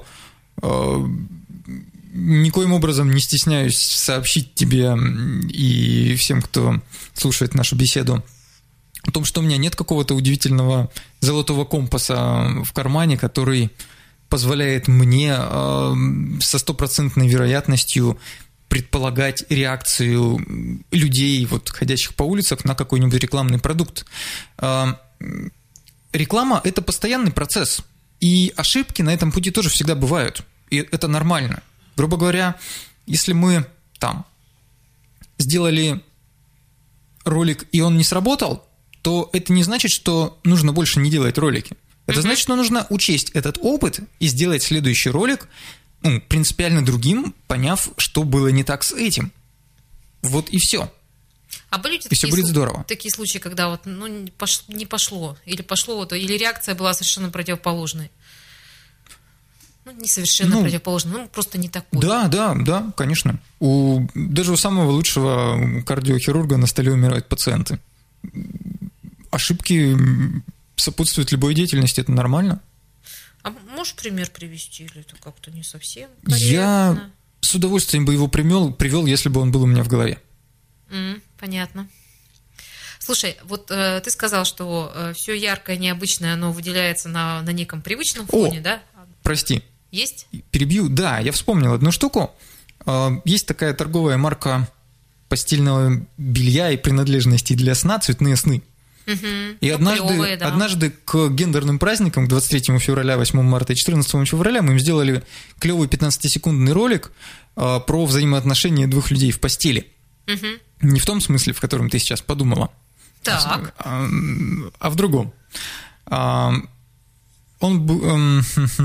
никоим образом не стесняюсь сообщить тебе и всем, кто слушает нашу беседу, о том, что у меня нет какого-то удивительного золотого компаса в кармане, который позволяет мне со стопроцентной вероятностью предполагать реакцию людей, вот, ходящих по улицах, на какой-нибудь рекламный продукт. Реклама – это постоянный процесс, и ошибки на этом пути тоже всегда бывают, и это нормально. Грубо говоря, если мы там сделали ролик, и он не сработал, то это не значит, что нужно больше не делать ролики. Это mm-hmm. значит, что нужно учесть этот опыт и сделать следующий ролик, ну, принципиально другим, поняв, что было не так с этим. Вот и все. А были и все будет здорово. Такие случаи, когда вот, ну, не пошло, или пошло, вот, или реакция была совершенно противоположной? Ну, не совершенно ну, противоположной, ну, просто не такой. Да, да, да, конечно. У, даже у самого лучшего кардиохирурга на столе умирают пациенты. Ошибки сопутствуют любой деятельности, это нормально. А можешь пример привести, или это как-то не совсем корректно? Я с удовольствием бы его привел, привел, если бы он был у меня в голове. Mm, понятно. Слушай, вот э, ты сказал, что э, все яркое, необычное, оно выделяется на, на неком привычном фоне, О, да? Прости. Есть? Перебью. Да, я вспомнил одну штуку. Есть такая торговая марка постельного белья и принадлежностей для сна «Цветные сны». Угу. И ну, однажды, клёвые, да. однажды к гендерным праздникам, двадцать третьего февраля, восьмого марта и четырнадцатого февраля, мы им сделали клевый пятнадцатисекундный ролик э, про взаимоотношения двух людей в постели. Угу. Не в том смысле, в котором ты сейчас подумала, так. а, а в другом. А, он был...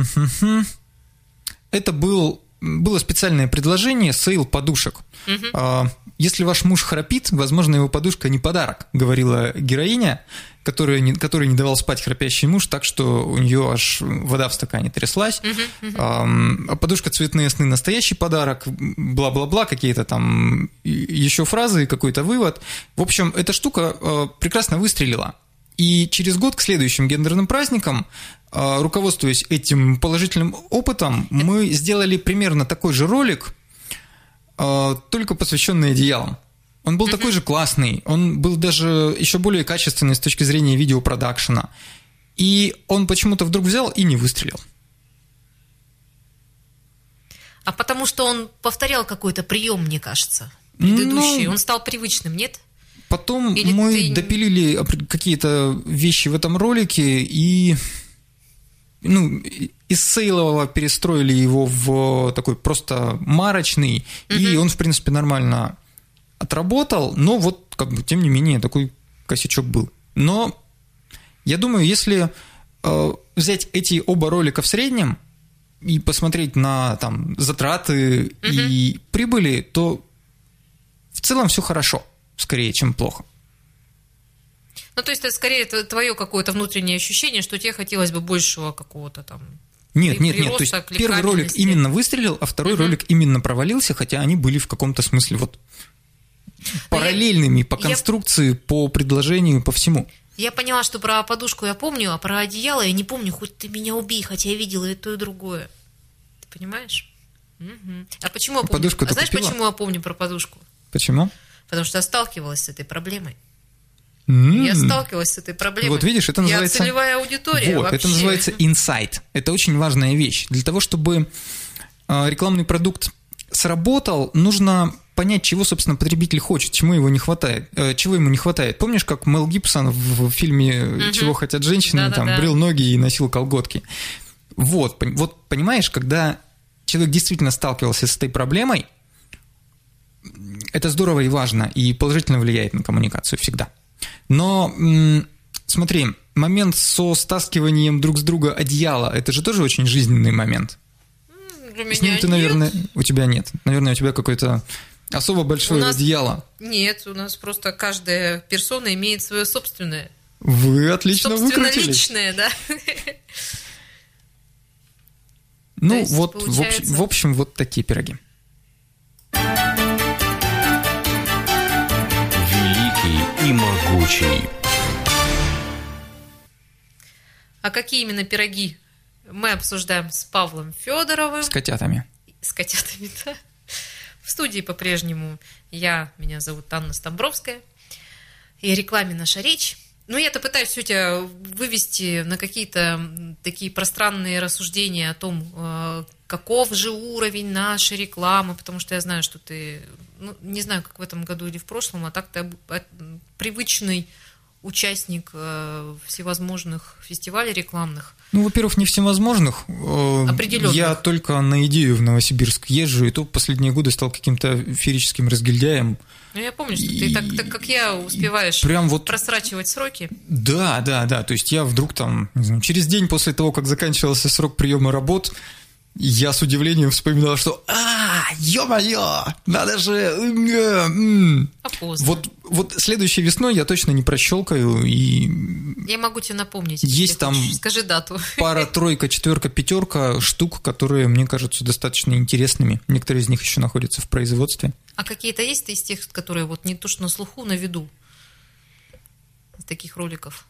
Это был, было специальное предложение сейл подушек. Угу. А, если ваш муж храпит, возможно, его подушка не подарок, говорила героиня, которая не, которой не давал спать храпящий муж, так что у нее аж вода в стакане тряслась. Uh-huh, uh-huh. А подушка «Цветные сны» – настоящий подарок, бла-бла-бла, какие-то там еще фразы, какой-то вывод. В общем, эта штука прекрасно выстрелила. И через год к следующим гендерным праздникам, руководствуясь этим положительным опытом, мы сделали примерно такой же ролик, только посвященный одеялам. Он был mm-hmm. такой же классный, он был даже еще более качественный с точки зрения видеопродакшена. И он почему-то вдруг взял и не выстрелил. А потому что он повторял какой-то прием, мне кажется, предыдущий. Ну, он стал привычным, нет? Потом Или мы ты... допилили какие-то вещи в этом ролике и... Ну, из сейлового перестроили его в такой просто марочный, mm-hmm. и он, в принципе, нормально отработал, но вот, как бы, тем не менее, такой косячок был. Но я думаю, если э, взять эти оба ролика в среднем и посмотреть на там затраты mm-hmm. и прибыли, то в целом все хорошо, скорее, чем плохо. Ну, то есть, это скорее твое какое-то внутреннее ощущение, что тебе хотелось бы большего какого-то там... Нет, нет, нет, то есть первый ролик именно выстрелил, а второй угу. ролик именно провалился, хотя они были в каком-то смысле вот параллельными я, по конструкции, я, по предложению, по всему. Я поняла, что про подушку я помню, а про одеяло я не помню, хоть ты меня убей, хотя я видела и то, и другое. Ты понимаешь? Угу. А почему я помню? Подушку а знаешь, купила? Почему я помню про подушку? Почему? Потому что я сталкивалась с этой проблемой. Mm. Я сталкивалась с этой проблемой. Вот видишь, это называется... Я целевая аудитория Вот, вообще. это называется инсайт. Это очень важная вещь. Для того, чтобы рекламный продукт сработал, нужно понять, чего, собственно, потребитель хочет, чему его не хватает, чего ему не хватает. Помнишь, как Мел Гибсон в фильме mm-hmm. «Чего хотят женщины» Да-да-да. там брил ноги и носил колготки? Вот, вот, понимаешь, когда человек действительно сталкивался с этой проблемой, это здорово и важно, и положительно влияет на коммуникацию всегда. Но, смотри, момент со стаскиванием друг с друга одеяла, это же тоже очень жизненный момент. Для меня с ним ты, наверное, нет. у тебя нет. Наверное, у тебя какой-то особо большое У нас- одеяло. Нет, у нас просто каждая персона имеет свое собственное. Вы отлично Собственно, выкрутились. личное, да. Ну, есть, вот, в, получается- общем, в общем, вот такие пироги. Великий и могучий. А какие именно пироги мы обсуждаем с Павлом Федоровым, С котятами. с котятами, да? В студии по-прежнему я, меня зовут Анна Стамбровская, и о рекламе наша речь. Ну, я-то пытаюсь все тебя вывести на какие-то такие пространные рассуждения о том, э, каков же уровень нашей рекламы, потому что я знаю, что ты, ну, не знаю, как в этом году или в прошлом, а так ты об- от- привычный участник э, всевозможных фестивалей рекламных. Ну, во-первых, не всевозможных. Э, Определенных. Я только на идею в Новосибирск езжу, и то последние годы стал каким-то феерическим разгильдяем. Ну, я помню, что И- ты так, так как я успеваешь Прям вот... просрачивать сроки. Да, да, да. То есть я вдруг там, не знаю, через день после того, как заканчивался срок приема работ, я с удивлением вспоминал, что «А, ё-моё, надо же...» э, м». А поздно. Вот, вот следующей весной я точно не прощелкаю, и Я могу тебе напомнить. если Есть ты там- хочешь. Скажи дату. пара, тройка, четверка, пятерка штук, которые мне кажутся достаточно интересными. Некоторые из них еще находятся в производстве. А какие-то есть из тех, которые вот не то что на слуху, на виду? Из таких роликов.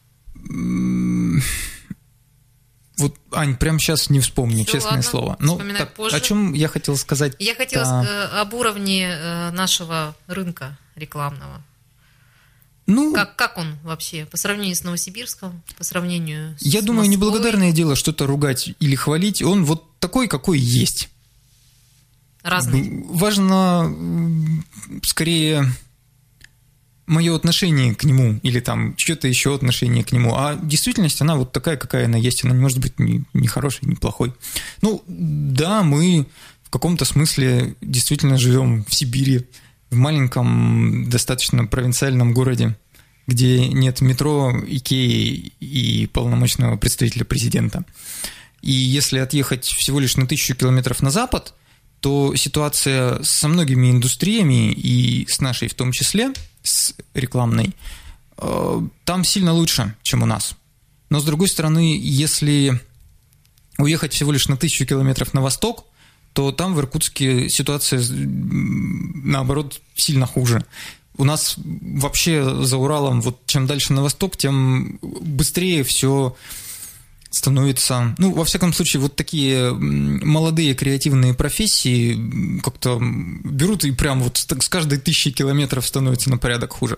Вот, Ань, прямо сейчас не вспомню, Всё, честное ладно, слово. Ну, вспоминай так, позже. о чем я хотел сказать? Я хотела Да. э, об уровне э, нашего рынка рекламного. Ну, Как, как он вообще по сравнению с Новосибирском, по сравнению с я думаю, Москвой? неблагодарное дело что-то ругать или хвалить. Он вот такой, какой есть. Разный. Б- Важно м, скорее мое отношение к нему или там что-то еще отношение к нему. А действительность, она вот такая, какая она есть. Она не может быть ни, ни хорошей, ни плохой. Ну, да, мы в каком-то смысле действительно живем в Сибири, в маленьком, достаточно провинциальном городе, где нет метро, Икеи и полномочного представителя президента. И если отъехать всего лишь на тысячу километров на запад, то ситуация со многими индустриями, и с нашей в том числе, с рекламной, э, там сильно лучше, чем у нас. Но, с другой стороны, если уехать всего лишь на тысячу километров на восток, то там в Иркутске ситуация, м, наоборот, сильно хуже. У нас вообще за Уралом, вот чем дальше на восток, тем быстрее все становится... Ну, во всяком случае, вот такие м, молодые креативные профессии м, как-то берут и прям вот с с каждой тысячи километров становится на порядок хуже.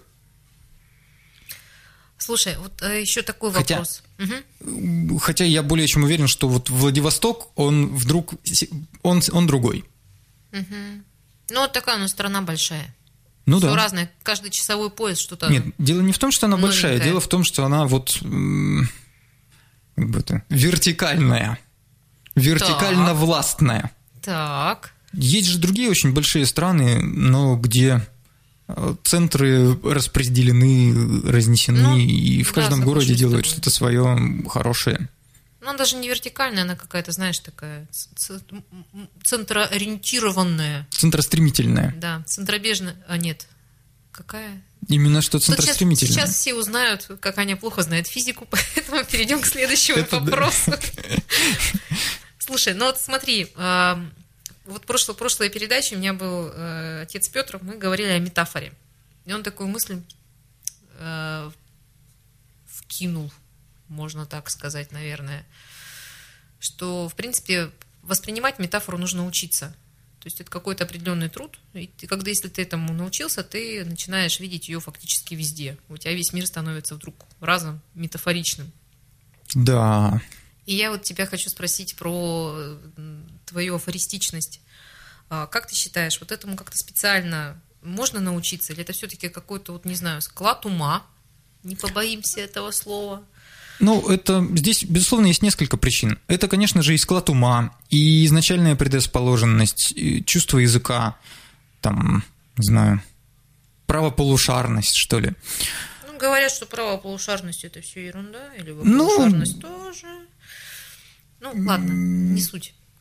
Слушай, вот э, еще такой Хотя- вопрос. Мгм. Хотя я более чем уверен, что вот Владивосток, он вдруг... си- Он, он другой. Мгм. Ну, вот такая у нас страна большая. Ну Все да. разное. Каждый часовой пояс что-то... Нет, дело не в том, что она большая, новенькое. дело в том, что она вот м, как бы это, вертикальная, вертикально-властная. Так. Есть же другие очень большие страны, но где э, центры распределены, разнесены, Ну, и в да, каждом городе соглашусь с делают тобой. что-то свое хорошее. Ну, она даже не вертикальная, она какая-то, знаешь, такая ц- ц- м- м- центроориентированная. Центростремительная. Да, центробежная. А нет. Какая? Именно что Вот сейчас, центростремительная. сейчас все узнают, как Аня плохо знает физику, поэтому перейдем к следующему Это да. вопросу. Слушай, ну вот смотри, а, вот в прошлой, прошлой передаче у меня был э, отец Петр, мы говорили о метафоре. И он такую мысль э, вкинул, можно так сказать, наверное, что, в принципе, воспринимать метафору нужно учиться. То есть это какой-то определенный труд. И ты, когда, если ты этому научился, ты начинаешь видеть ее фактически везде. У тебя весь мир становится вдруг разом метафоричным. Да. И я вот тебя хочу спросить про м, твою афористичность. А, Как ты считаешь, вот этому как-то специально можно научиться? Или это все-таки какой-то, вот не знаю, склад ума? Не побоимся этого слова. Ну, это здесь, безусловно, есть несколько причин. Это, конечно же, и склад ума, и изначальная предрасположенность, и чувство языка, там, не знаю, правополушарность, что ли. Ну, говорят, что правополушарность это все ерунда, или Ну, полушарность тоже. Ну, ладно, не суть.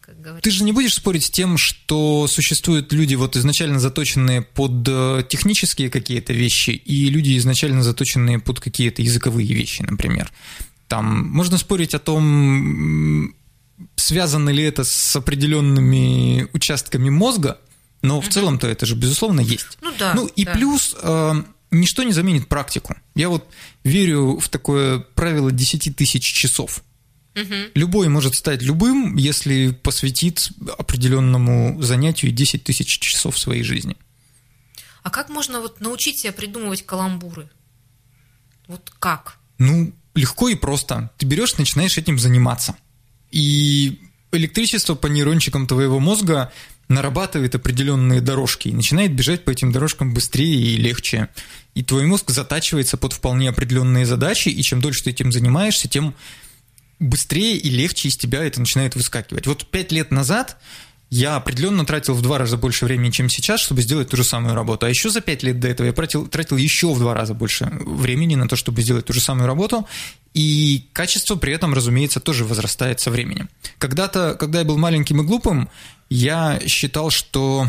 как говорится. Ты же не будешь спорить с тем, что существуют люди, вот изначально заточенные под технические какие-то вещи, и люди, изначально заточенные под какие-то языковые вещи, например. Там можно спорить о том, связано ли это с определенными участками мозга, но в целом-то это же, безусловно, есть. Ну да. Ну и да. плюс э, ничто не заменит практику. Я вот верю в такое правило десять тысяч часов. Угу. Любой может стать любым, если посвятит определенному занятию десять тысяч часов своей жизни. А как можно вот научить себя придумывать каламбуры? Вот как? Ну, легко и просто. Ты берешь, начинаешь этим заниматься. И электричество по нейрончикам твоего мозга нарабатывает определенные дорожки и начинает бежать по этим дорожкам быстрее и легче. И твой мозг затачивается под вполне определенные задачи, и чем дольше ты этим занимаешься, тем быстрее и легче из тебя это начинает выскакивать. Вот пять лет назад я определенно тратил в два раза больше времени, чем сейчас, чтобы сделать ту же самую работу. А еще за пять лет до этого я тратил, тратил еще в два раза больше времени на то, чтобы сделать ту же самую работу. И качество при этом, разумеется, тоже возрастает со временем. Когда-то, когда я был маленьким и глупым, я считал, что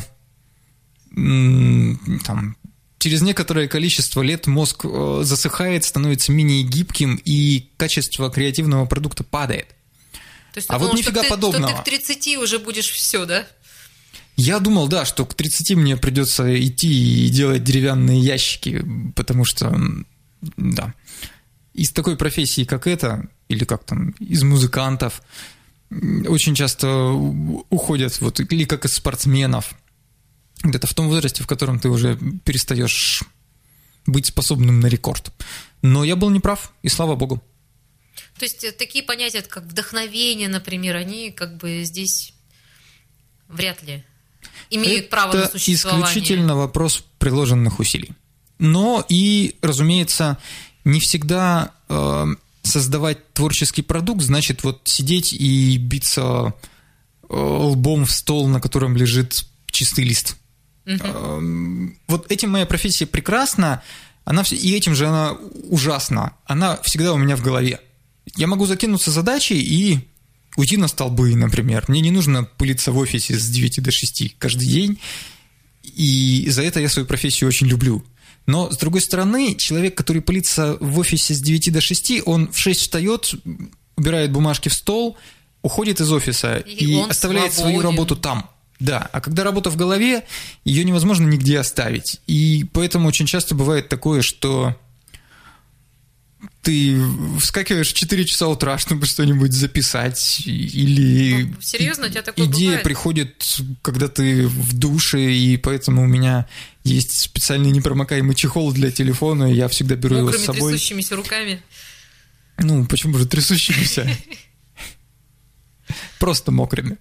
там, через некоторое количество лет мозг засыхает, становится менее гибким, и качество креативного продукта падает. То есть а вот думал, нифига что подобного. Ты, что ты к тридцати уже будешь все, да? Я думал, да, что к тридцати мне придется идти и делать деревянные ящики, потому что, да, из такой профессии, как эта, или как там, из музыкантов, очень часто уходят, вот, или как из спортсменов, где-то в том возрасте, в котором ты уже перестаешь быть способным на рекорд. Но я был неправ, и слава богу. То есть такие понятия, как вдохновение, например, они как бы здесь вряд ли имеют это право на существование. Это исключительно вопрос приложенных усилий. Но и, разумеется, не всегда э, создавать творческий продукт значит вот сидеть и биться э, лбом в стол, на котором лежит чистый лист. Угу. Э, вот этим моя профессия прекрасна, она, и этим же она ужасна. Она всегда у меня в голове. Я могу закинуться задачей и уйти на столбы, например. Мне не нужно пылиться в офисе с девяти до шести каждый день, и за это я свою профессию очень люблю. Но, с другой стороны, человек, который пылится в офисе с девяти до шести, он в шесть встает, убирает бумажки в стол, уходит из офиса и, и оставляет свободен. Свою работу там. Да, а когда работа в голове, ее невозможно нигде оставить. И поэтому очень часто бывает такое, что ты вскакиваешь в четыре часа утра, чтобы что-нибудь записать, или... Ну, серьезно, у тебя такое идея бывает? Приходит, когда ты в душе, и поэтому у меня есть специальный непромокаемый чехол для телефона, и я всегда беру Мокрыми, его с собой. трясущимися руками? Ну, почему же трясущимися? Просто мокрыми.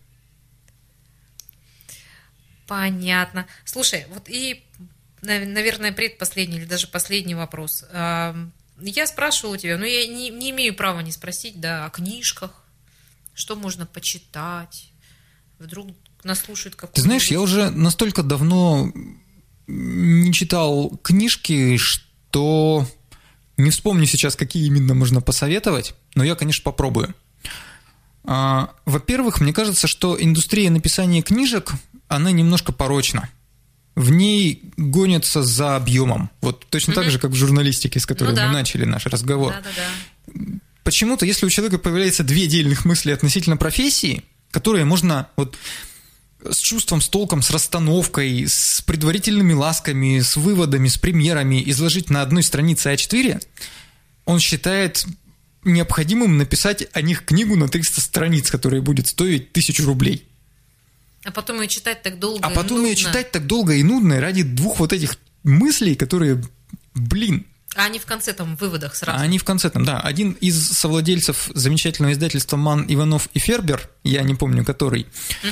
Понятно. Слушай, вот и, наверное, предпоследний или даже последний вопрос. Я спрашивала тебя, но я не, не имею права не спросить, да, о книжках, что можно почитать, вдруг нас слушают какой-то... Ты знаешь, я уже настолько давно не читал книжки, что не вспомню сейчас, какие именно можно посоветовать, но я, конечно, попробую. Во-первых, мне кажется, что индустрия написания книжек, она немножко порочна. В ней гонятся за объемом. Вот точно mm-hmm. так же, как в журналистике, с которой ну, да. мы начали наш разговор. Да-да-да. Почему-то, если у человека появляется две отдельных мысли относительно профессии, которые можно вот с чувством, с толком, с расстановкой, с предварительными ласками, с выводами, с примерами изложить на одной странице а четыре, он считает необходимым написать о них книгу на триста страниц, которая будет стоить тысячу рублей. А потом ее читать так долго а и потом нудно. ее читать так долго и нудно ради двух вот этих мыслей, которые, блин. А они в конце там в выводах сразу. А они в конце там, да. Один из совладельцев замечательного издательства «Ман, Иванов и Фербер», я не помню который,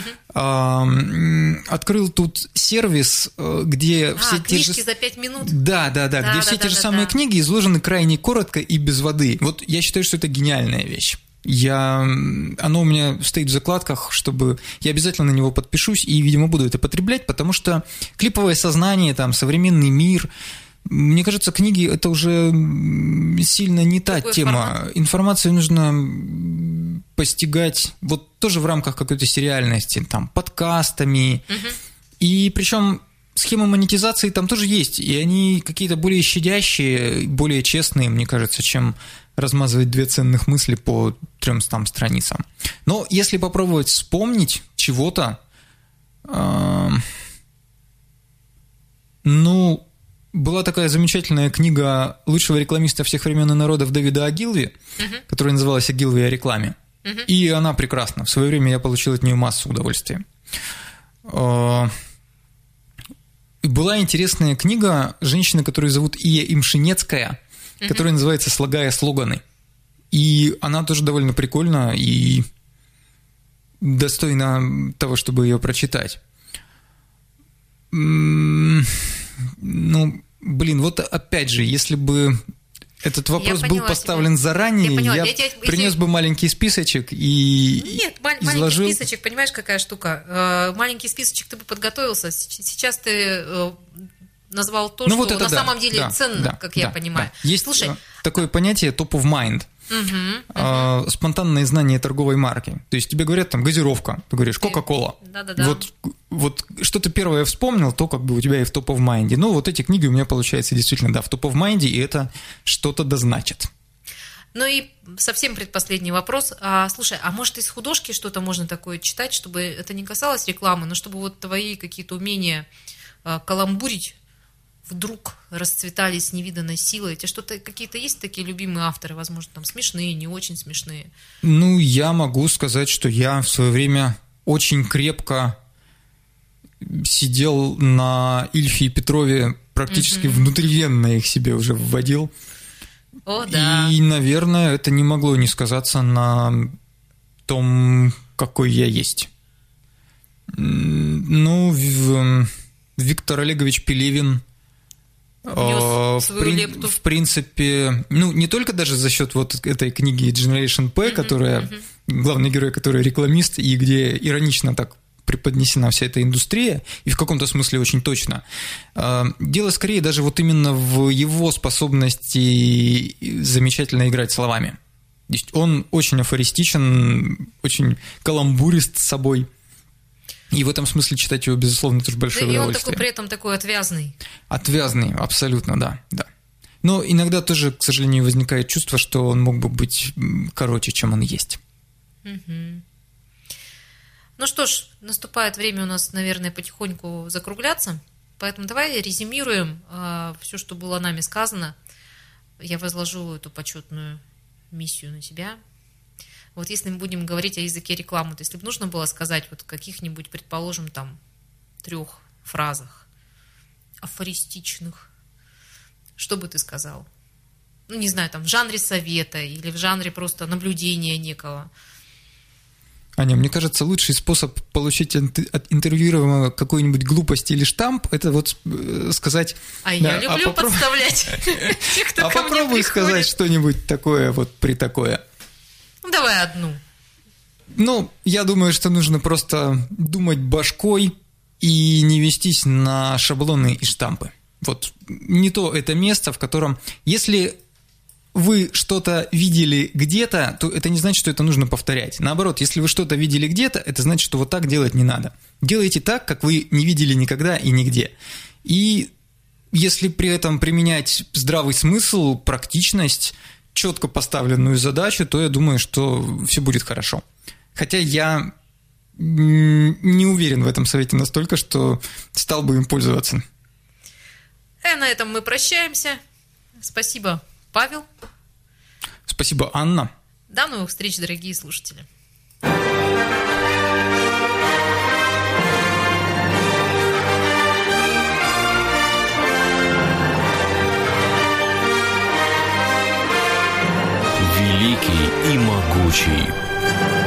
угу. открыл тут сервис, где а, все те же... книжки за пять минут? Да, да, да, да где да, все да, те да, же да, самые да. книги изложены крайне коротко и без воды. Вот я считаю, что это гениальная вещь. Я... Оно у меня стоит в закладках, чтобы... Я обязательно на него подпишусь и, видимо, буду это потреблять, потому что клиповое сознание, там, современный мир... Мне кажется, книги – это уже сильно не та Какой тема. Формат? Информацию нужно постигать вот тоже в рамках какой-то сериальности, там, подкастами. Угу. И причем схемы монетизации там тоже есть, и они какие-то более щадящие, более честные, мне кажется, чем размазывать две ценных мысли по трёмстам страницам. Но если попробовать вспомнить чего-то, э, ну, была такая замечательная книга лучшего рекламиста всех времен и народов Дэвида Огилви, uh-huh. которая называлась «Огилви о рекламе». Uh-huh. И она прекрасна. В свое время я получил от нее массу удовольствия. Э, была интересная книга женщины, которую зовут Ия Имшинецкая, uh-huh. которая называется «Слагая слоганы». И она тоже довольно прикольна и достойна того, чтобы ее прочитать. Ну, блин, вот опять же, если бы этот вопрос был поставлен тебя. заранее, я, поняла. я, я тебя, принес я... бы маленький списочек и Нет, изложил... маленький списочек, понимаешь, какая штука? Маленький списочек ты бы подготовился, сейчас ты назвал то, ну, что вот на да. самом деле да, ценно, да, как да, я да, понимаю. Да. Есть Слушай, такое понятие top of mind. Uh-huh, uh-huh. Спонтанное знание торговой марки. То есть тебе говорят там газировка, ты говоришь Кока-кола. Да-да-да. Вот, вот что ты первое вспомнил, то как бы у тебя и в топ of mind. Ну вот эти книги у меня получается действительно, да, в топ of mind, и это что-то да значит. Ну и совсем предпоследний вопрос. А, слушай, а может из художки что-то можно такое читать, чтобы это не касалось рекламы, но чтобы вот твои какие-то умения а, каламбурить вдруг расцветали с невиданной силой? У тебя что-то, какие-то есть такие любимые авторы, возможно, там смешные, не очень смешные? Ну, я могу сказать, что я в свое время очень крепко сидел на Ильфе и Петрове, практически угу. внутривенно их себе уже вводил. О, да. И, наверное, это не могло не сказаться на том, какой я есть. Ну, Виктор Олегович Пелевин, В, при, в принципе, ну, не только даже за счет вот этой книги Generation P, mm-hmm, которая, mm-hmm. главный герой, который рекламист, и где иронично так преподнесена вся эта индустрия, и в каком-то смысле очень точно. Дело скорее даже вот именно в его способности замечательно играть словами. То есть он очень афористичен, очень каламбурист с собой. И в этом смысле читать его, безусловно, тоже большое да, удовольствие. И он такой, при этом такой отвязный. Отвязный, абсолютно, да, да. Но иногда тоже, к сожалению, возникает чувство, что он мог бы быть короче, чем он есть. Угу. Ну что ж, наступает время у нас, наверное, потихоньку закругляться. Поэтому давай резюмируем э, все, что было нами сказано. Я возложу эту почетную миссию на тебя. Вот если мы будем говорить о языке рекламы, то если бы нужно было сказать вот в каких-нибудь, предположим, там, трех фразах афористичных, что бы ты сказал? Ну, не знаю, там, в жанре совета или в жанре просто наблюдения некого. Аня, мне кажется, лучший способ получить от интервьюируемого какую-нибудь глупость или штамп, это вот сказать... А да, я люблю а подставлять тех, кто ко мне приходит. А попробуй сказать что-нибудь такое вот при такое. Ну, давай одну. Ну, я думаю, что нужно просто думать башкой и не вестись на шаблоны и штампы. Вот не то это место, в котором... Если вы что-то видели где-то, то это не значит, что это нужно повторять. Наоборот, если вы что-то видели где-то, это значит, что вот так делать не надо. Делайте так, как вы не видели никогда и нигде. И если при этом применять здравый смысл, практичность, четко поставленную задачу, то я думаю, что все будет хорошо. Хотя я не уверен в этом совете настолько, что стал бы им пользоваться. И на этом мы прощаемся. Спасибо, Павел. Спасибо, Анна. До новых встреч, дорогие слушатели. Великий и могучий.